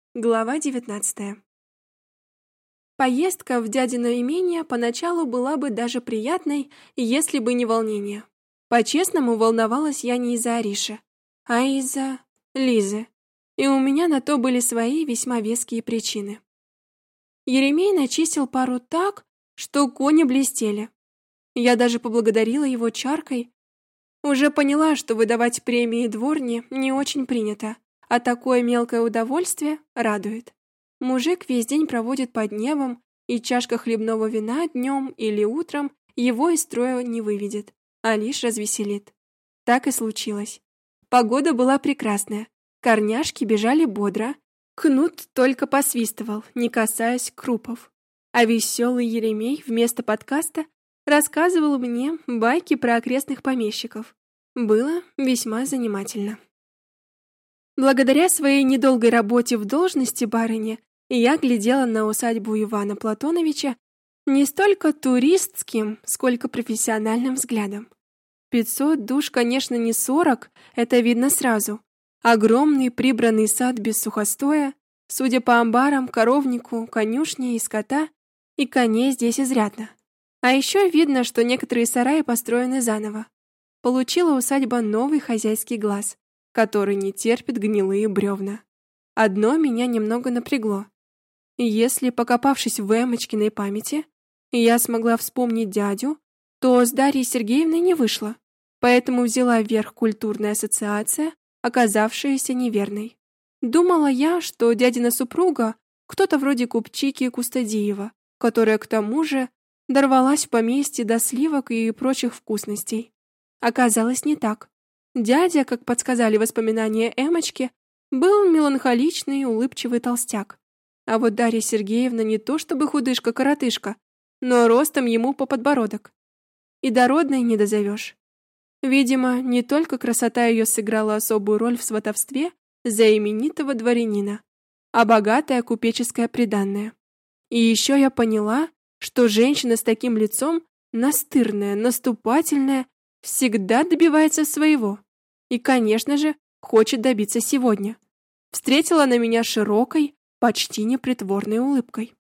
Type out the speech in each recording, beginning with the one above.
Глава 19. Поездка в дядино имение поначалу была бы даже приятной, если бы не волнение. По-честному, волновалась я не из-за Ариши, а из-за Лизы. И у меня на то были свои весьма веские причины. Еремей начистил пару так, что кони блестели. Я даже поблагодарила его чаркой. Уже поняла, что выдавать премии дворни не очень принято. А такое мелкое удовольствие радует. Мужик весь день проводит под небом, и чашка хлебного вина днем или утром его из строя не выведет, а лишь развеселит. Так и случилось. Погода была прекрасная. Корняшки бежали бодро. Кнут только посвистывал, не касаясь крупов. А веселый Еремей вместо подкаста рассказывал мне байки про окрестных помещиков. Было весьма занимательно. Благодаря своей недолгой работе в должности барыни, я глядела на усадьбу Ивана Платоновича не столько туристским, сколько профессиональным взглядом. 500 душ, конечно, не 40, это видно сразу. Огромный прибранный сад без сухостоя, судя по амбарам, коровнику, конюшне и скота, и коней здесь изрядно. А еще видно, что некоторые сараи построены заново. Получила усадьба новый хозяйский глаз, который не терпит гнилые бревна. Одно меня немного напрягло. Если, покопавшись в Эмочкиной памяти, я смогла вспомнить дядю, то с Дарьей Сергеевной не вышло, поэтому взяла верх культурная ассоциация, оказавшаяся неверной. Думала я, что дядина супруга кто-то вроде купчики Кустадиева, которая к тому же дорвалась в поместье до сливок и прочих вкусностей. Оказалось не так. Дядя, как подсказали воспоминания Эмочки, был меланхоличный, улыбчивый толстяк. А вот Дарья Сергеевна не то чтобы худышка-коротышка, но ростом ему по подбородок. И дородной не дозовешь. Видимо, не только красота ее сыграла особую роль в сватовстве за именитого дворянина, а богатое купеческое приданое. И еще я поняла, что женщина с таким лицом настырная, наступательная, всегда добивается своего. И, конечно же, хочет добиться сегодня. Встретила на меня широкой, почти непритворной улыбкой.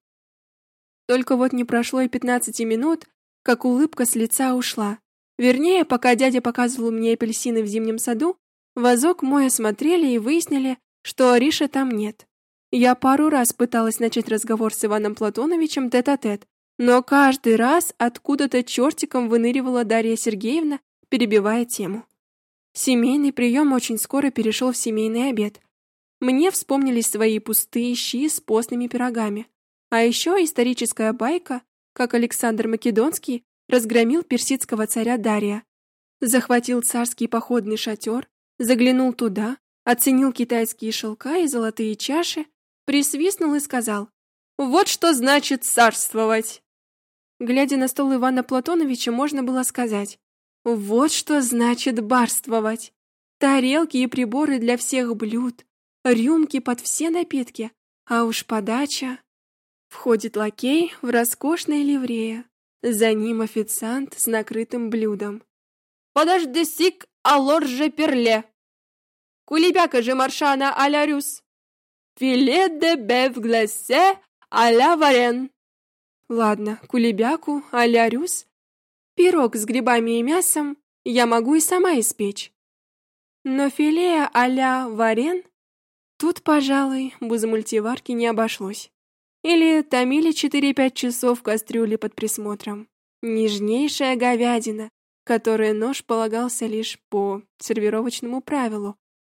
Только вот не прошло и 15 минут, как улыбка с лица ушла. Вернее, пока дядя показывал мне апельсины в зимнем саду, вазок мой осмотрели и выяснили, что Ариши там нет. Я пару раз пыталась начать разговор с Иваном Платоновичем тет-а-тет, но каждый раз откуда-то чертиком выныривала Дарья Сергеевна, перебивая тему. Семейный прием очень скоро перешел в семейный обед. Мне вспомнились свои пустые щи с постными пирогами. А еще историческая байка, как Александр Македонский разгромил персидского царя Дария, захватил царский походный шатер, заглянул туда, оценил китайские шелка и золотые чаши, присвистнул и сказал: «Вот что значит царствовать!» Глядя на стол Ивана Платоновича, можно было сказать: «Вот что значит барствовать! Тарелки и приборы для всех блюд, рюмки под все напитки, а уж подача...» Входит лакей в роскошной ливрее, за ним официант с накрытым блюдом. «Подожди сик, алор же перле! Кулебяка же маршана а-ля рюс! Филе де беф гласе а-ля варен!» Ладно, кулебяку а-ля рюс, пирог с грибами и мясом я могу и сама испечь. Но филе а-ля варен тут, пожалуй, без мультиварки не обошлось. Или томили 4-5 часов в кастрюле под присмотром. Нежнейшая говядина, которой нож полагался лишь по сервировочному правилу.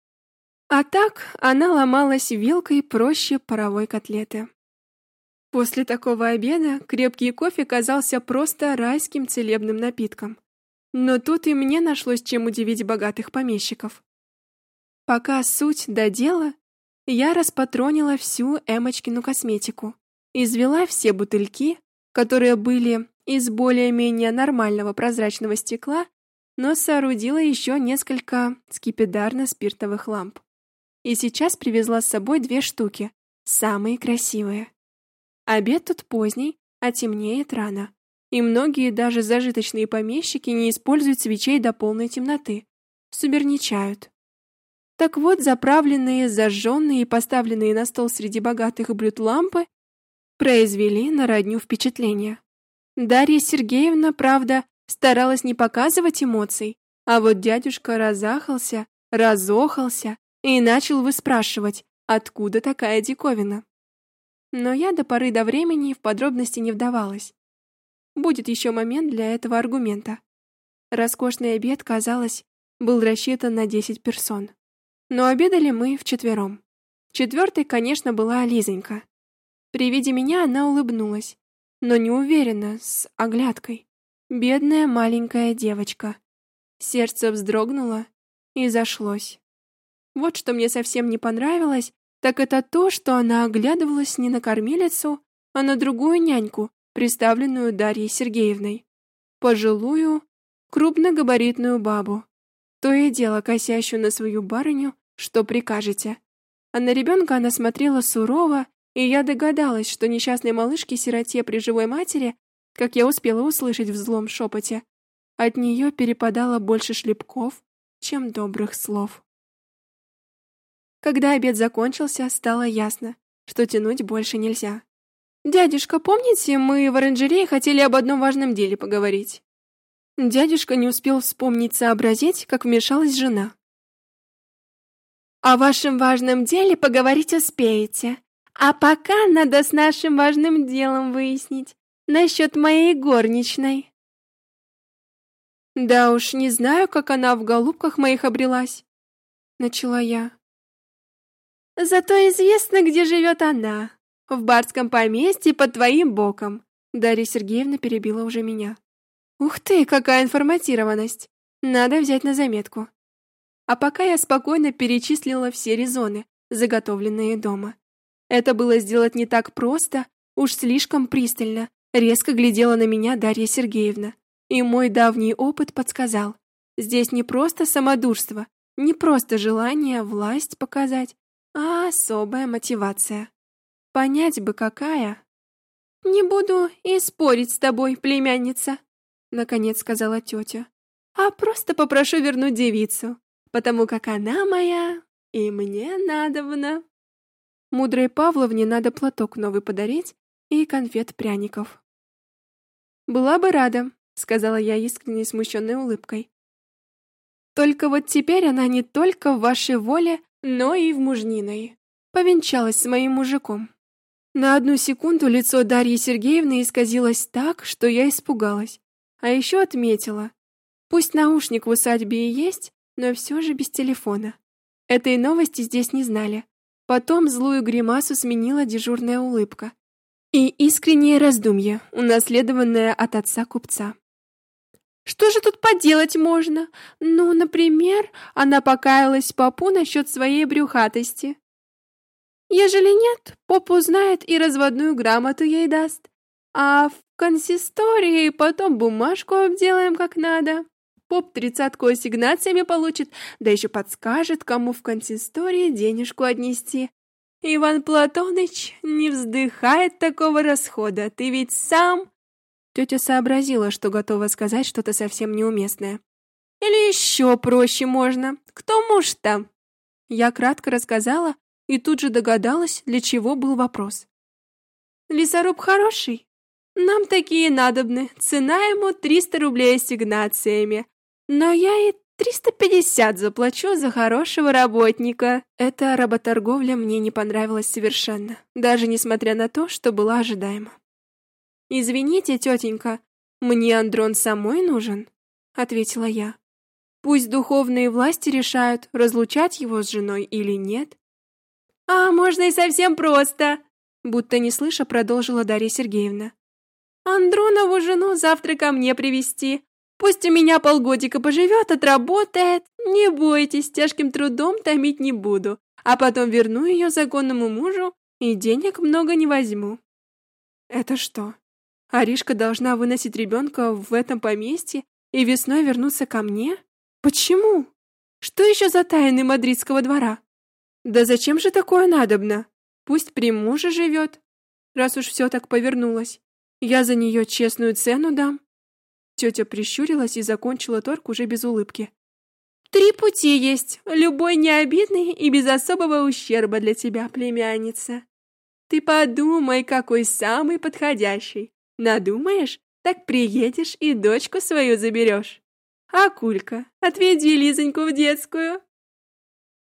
А так она ломалась вилкой проще паровой котлеты. После такого обеда крепкий кофе казался просто райским целебным напитком. Но тут и мне нашлось чем удивить богатых помещиков. Пока суть до дела, я распатронила всю Эмочкину косметику, извела все бутыльки, которые были из более-менее нормального прозрачного стекла, но соорудила еще несколько скипидарно-спиртовых ламп. И сейчас привезла с собой 2 штуки, самые красивые. Обед тут поздний, а темнеет рано, и многие даже зажиточные помещики не используют свечей до полной темноты, суберничают. Так вот, заправленные, зажженные и поставленные на стол среди богатых блюд лампы произвели на родню впечатление. Дарья Сергеевна, правда, старалась не показывать эмоций, а вот дядюшка разахался, разохался и начал выспрашивать, откуда такая диковина. Но я до поры до времени в подробности не вдавалась. Будет еще момент для этого аргумента. Роскошный обед, казалось, был рассчитан на 10 персон. Но обедали мы вчетвером. Четвертой, конечно, была Лизонька. При виде меня она улыбнулась, но неуверенно, с оглядкой. Бедная маленькая девочка. Сердце вздрогнуло и зашлось. Вот что мне совсем не понравилось, так это то, что она оглядывалась не на кормилицу, а на другую няньку, представленную Дарьей Сергеевной. Пожилую, крупногабаритную бабу. То и дело косящую на свою барыню, что прикажете. А на ребенка она смотрела сурово, и я догадалась, что несчастной малышке-сироте при живой матери, как я успела услышать в злом шепоте, от нее перепадало больше шлепков, чем добрых слов. Когда обед закончился, стало ясно, что тянуть больше нельзя. «Дядюшка, помните, мы в оранжерее хотели об одном важном деле поговорить?» Дядюшка не успел вспомнить, сообразить, как вмешалась жена. «О вашем важном деле поговорить успеете, а пока надо с нашим важным делом выяснить насчет моей горничной». «Да уж, не знаю, как она в голубках моих обрелась», — начала я. «Зато известно, где живет она. В барском поместье под твоим боком», — Дарья Сергеевна перебила уже меня. «Ух ты, какая информатированность! Надо взять на заметку». А пока я спокойно перечислила все резоны, заготовленные дома. Это было сделать не так просто, уж слишком пристально, резко глядела на меня Дарья Сергеевна. И мой давний опыт подсказал, здесь не просто самодурство, не просто желание власть показать, а особая мотивация. Понять бы какая. «Не буду и спорить с тобой, племянница», — наконец сказала тетя, «а просто попрошу вернуть девицу, потому как она моя, и мне надобно». Мудрой Павловне надо платок новый подарить и конфет пряников. «Была бы рада», — сказала я искренне смущенной улыбкой. «Только вот теперь она не только в вашей воле, но и в мужниной. Повенчалась с моим мужиком». На одну секунду лицо Дарьи Сергеевны исказилось так, что я испугалась. А еще отметила. Пусть наушник в усадьбе и есть, но все же без телефона. Этой новости здесь не знали. Потом злую гримасу сменила дежурная улыбка. И искреннее раздумье, унаследованное от отца купца. Что же тут поделать можно? Ну, например, она покаялась попу насчет своей брюхатости. Ежели нет, поп узнает и разводную грамоту ей даст. А в консистории потом бумажку обделаем как надо. Поп 30-ку ассигнациями получит, да еще подскажет, кому в консистории денежку отнести. Иван Платоныч не вздыхает такого расхода, ты ведь сам... Тетя сообразила, что готова сказать что-то совсем неуместное. Или еще проще можно. Кто муж-то? Я кратко рассказала и тут же догадалась, для чего был вопрос. Лесоруб хороший? Нам такие надобны. Цена ему 300 рублей ассигнациями. Но я и 350 заплачу за хорошего работника. Эта работорговля мне не понравилась совершенно, даже несмотря на то, что была ожидаема. «Извините, тетенька, мне Андрон самой нужен», — ответила я. «Пусть духовные власти решают, разлучать его с женой или нет». «А можно и совсем просто», — будто не слыша продолжила Дарья Сергеевна. «Андронову жену завтра ко мне привезти. Пусть у меня полгодика поживет, отработает. Не бойтесь, тяжким трудом томить не буду. А потом верну ее законному мужу и денег много не возьму». «Это что, Аришка должна выносить ребенка в этом поместье и весной вернуться ко мне? Почему? Что еще за тайны мадридского двора? Да зачем же такое надобно? Пусть при муже живет, раз уж все так повернулось. Я за нее честную цену дам». Тетя прищурилась и закончила торг уже без улыбки. 3 пути есть, любой необидный и без особого ущерба для тебя, племянница. Ты подумай, какой самый подходящий. Надумаешь, так приедешь и дочку свою заберешь. А Кулька, отведи Лизоньку в детскую.